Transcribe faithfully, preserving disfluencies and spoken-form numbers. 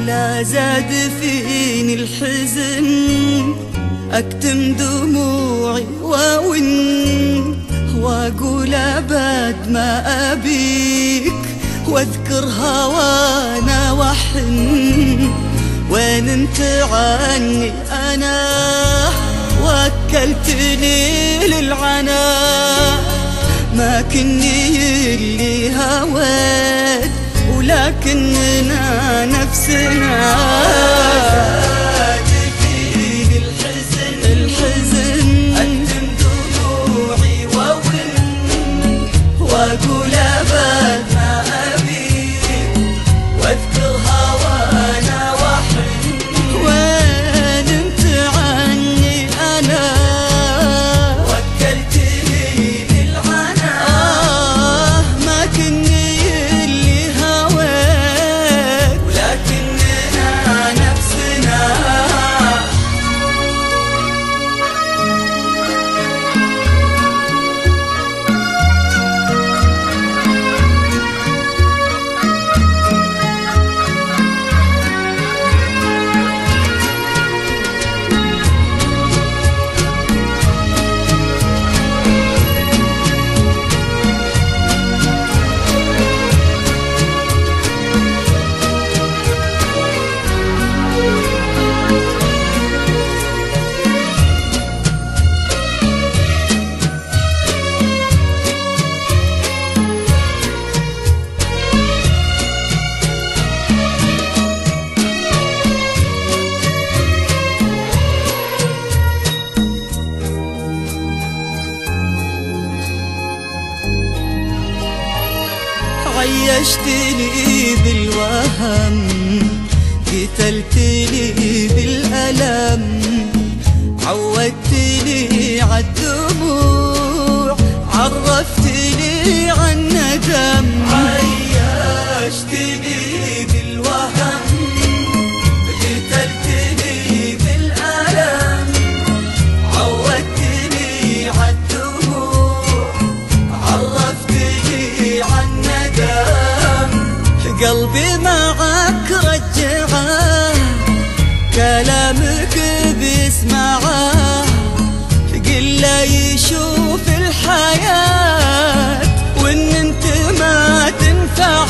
لا زاد فيني الحزن أكتم دموعي وأون وأقول أبد ما أبيك واذكر هوانا وحن. وين انت عني أنا وكلتني للعنا ما كني اللي هويت ولكننا نفسنا. زاد فيني الحزن الحزن أكتم دموعي وأون وأقول أبد ما أبيك واذكر هوانا وحن. وين انت عني أنا وكلتني للعنا آه ما كني اللي هويت ولكننا نفسنا. عيشتني بالوهم قتلتني بالألم عودتني عالدموع عرفتني عالندم. عيشتني بالوهم قتلتني بالألم عودتني عالدموع عرفتني عالندم. قلبي معك رجعه كلامك بيسمعه قل له يشوف الحياة وان انت ما تنفع